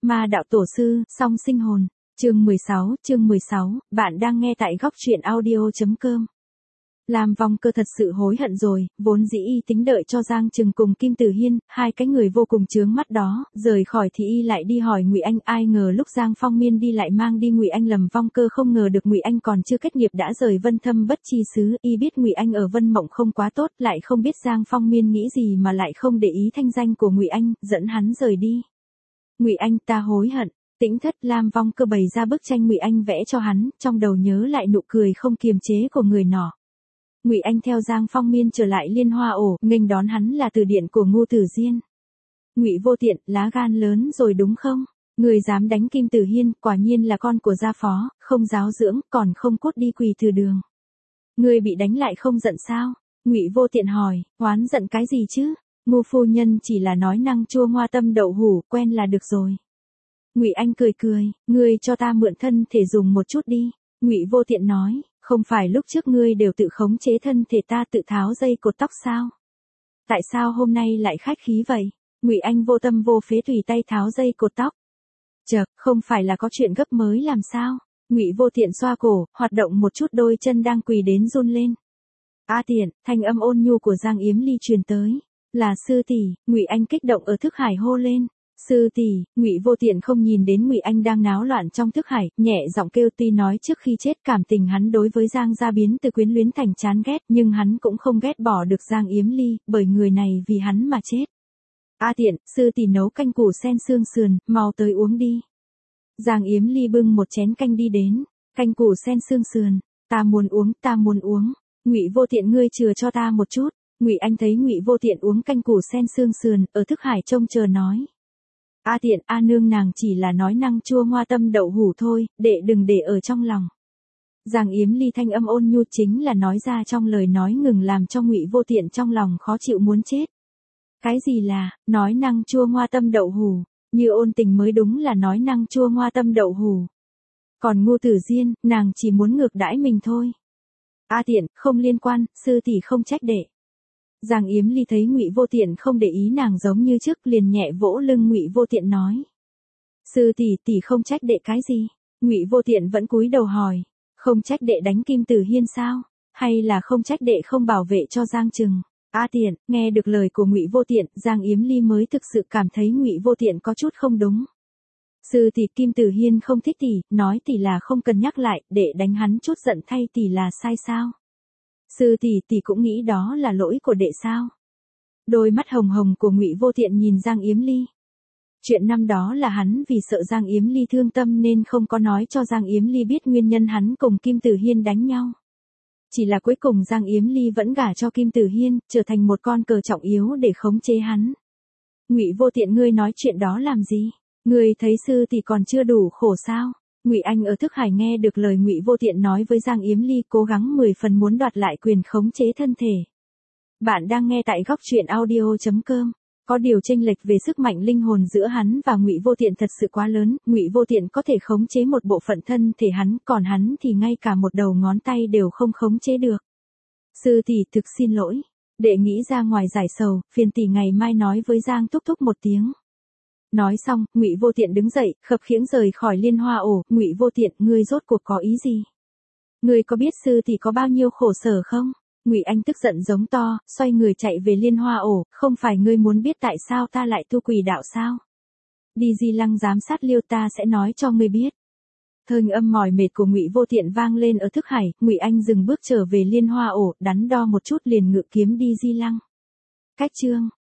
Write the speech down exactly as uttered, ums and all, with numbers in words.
Ma đạo tổ sư, song sinh hồn. Chương mười sáu, chương mười sáu, bạn đang nghe tại góc truyện audio chấm com. Lam Vong Cơ thật sự hối hận rồi, vốn dĩ y tính đợi cho Giang Trừng cùng Kim Tử Hiên, hai cái người vô cùng chướng mắt đó, rời khỏi thì y lại đi hỏi Ngụy Anh, ai ngờ lúc Giang Phong Miên đi lại mang đi Ngụy Anh lầm Vong Cơ, không ngờ được Ngụy Anh còn chưa kết nghiệp đã rời Vân Thâm Bất Chi xứ, y biết Ngụy Anh ở Vân Mộng không quá tốt, lại không biết Giang Phong Miên nghĩ gì mà lại không để ý thanh danh của Ngụy Anh, dẫn hắn rời đi. Ngụy Anh, ta hối hận. Tĩnh thất. Lam Vong Cơ bày ra bức tranh Ngụy Anh vẽ cho hắn, trong đầu nhớ lại nụ cười không kiềm chế của người nọ. Ngụy Anh theo Giang Phong Miên trở lại Liên Hoa ổ, nghênh đón hắn là từ điện của Ngô Tử Diên. Ngụy Vô Tiện, lá gan lớn rồi đúng không? Người dám đánh Kim Tử Hiên, quả nhiên là con của gia phó, không giáo dưỡng, còn không cốt đi quỳ từ đường. Người bị đánh lại không giận sao? Ngụy Vô Tiện hỏi, oán giận cái gì chứ? Ngô phu nhân chỉ là nói năng chua ngoa tâm đậu hủ, quen là được rồi. Ngụy Anh cười cười, ngươi cho ta mượn thân thể dùng một chút đi. Ngụy Vô Tiện nói, không phải lúc trước ngươi đều tự khống chế thân thể ta tự tháo dây cột tóc sao? Tại sao hôm nay lại khách khí vậy? Ngụy Anh vô tâm vô phế tùy tay tháo dây cột tóc. Chợt, không phải là có chuyện gấp mới làm sao? Ngụy Vô Tiện xoa cổ, hoạt động một chút đôi chân đang quỳ đến run lên. A Tiện, thanh âm ôn nhu của Giang Yếm Ly truyền tới, là sư tỷ. Ngụy Anh kích động ở thức hải hô lên. Sư tỷ. Ngụy Vô Tiện không nhìn đến Ngụy Anh đang náo loạn trong thức hải, nhẹ giọng kêu, tuy nói trước khi chết cảm tình hắn đối với Giang gia biến từ quyến luyến thành chán ghét, nhưng hắn cũng không ghét bỏ được Giang Yếm Ly, bởi người này vì hắn mà chết. A Tiện, sư tỷ nấu canh củ sen xương sườn, mau tới uống đi. Giang Yếm Ly bưng một chén canh đi đến. Canh củ sen xương sườn, ta muốn uống, ta muốn uống. Ngụy Vô Tiện, ngươi chừa cho ta một chút. Ngụy Anh thấy Ngụy Vô Tiện uống canh củ sen xương sườn, ở thức hải trông chờ nói. A Tiện, A nương nàng chỉ là nói năng chua ngoa tâm đậu hủ thôi, đệ đừng để ở trong lòng. Giang Yếm Ly thanh âm ôn nhu chính là nói ra trong lời nói ngừng làm cho Ngụy Vô Tiện trong lòng khó chịu muốn chết. Cái gì là, nói năng chua ngoa tâm đậu hủ, Như Ôn Tình mới đúng là nói năng chua ngoa tâm đậu hủ. Còn Ngô Tử Diên, nàng chỉ muốn ngược đãi mình thôi. A Tiện, không liên quan, sư tỷ không trách đệ. Giang Yếm Ly thấy Ngụy Vô Tiện không để ý nàng giống như trước, liền nhẹ vỗ lưng Ngụy Vô Tiện nói. Sư tỷ tỷ không trách đệ cái gì? Ngụy Vô Tiện vẫn cúi đầu hỏi. Không trách đệ đánh Kim Tử Hiên sao? Hay là không trách đệ không bảo vệ cho Giang Trừng? A Tiện, nghe được lời của Ngụy Vô Tiện, Giang Yếm Ly mới thực sự cảm thấy Ngụy Vô Tiện có chút không đúng. Sư tỷ, Kim Tử Hiên không thích tỷ, nói tỷ là không cần nhắc lại, đệ đánh hắn chút giận thay tỷ là sai sao? Sư tỷ tỷ cũng nghĩ đó là lỗi của đệ sao? Đôi mắt hồng hồng của Ngụy Vô Tiện nhìn Giang Yếm Ly. Chuyện năm đó là hắn vì sợ Giang Yếm Ly thương tâm nên không có nói cho Giang Yếm Ly biết nguyên nhân hắn cùng Kim Tử Hiên đánh nhau. Chỉ là cuối cùng Giang Yếm Ly vẫn gả cho Kim Tử Hiên, trở thành một con cờ trọng yếu để khống chế hắn. Ngụy Vô Tiện, ngươi nói chuyện đó làm gì? Ngươi thấy sư tỷ còn chưa đủ khổ sao? Ngụy Anh ở thức hải nghe được lời Ngụy Vô Tiện nói với Giang Yếm Ly, cố gắng mười phần muốn đoạt lại quyền khống chế thân thể. Bạn đang nghe tại góc truyện audio chấm com. Có điều chênh lệch về sức mạnh linh hồn giữa hắn và Ngụy Vô Tiện thật sự quá lớn, Ngụy Vô Tiện có thể khống chế một bộ phận thân thể hắn, còn hắn thì ngay cả một đầu ngón tay đều không khống chế được. Sư tỷ, thực xin lỗi, đệ nghĩ ra ngoài giải sầu, phiền tỷ ngày mai nói với Giang thúc thúc một tiếng. Nói xong, Ngụy Vô Tiện đứng dậy, khập khiễng rời khỏi Liên Hoa ổ. Ngụy Vô Tiện, ngươi rốt cuộc có ý gì? Ngươi có biết sư tỷ có bao nhiêu khổ sở không? Ngụy Anh tức giận giống to, xoay người chạy về Liên Hoa ổ, không phải ngươi muốn biết tại sao ta lại tu quỷ đạo sao? Đi Di Lăng giám sát Liêu, ta sẽ nói cho ngươi biết. Thanh âm mỏi mệt của Ngụy Vô Tiện vang lên ở thức hải, Ngụy Anh dừng bước trở về Liên Hoa ổ, đắn đo một chút liền ngự kiếm đi Di Lăng. Cách chương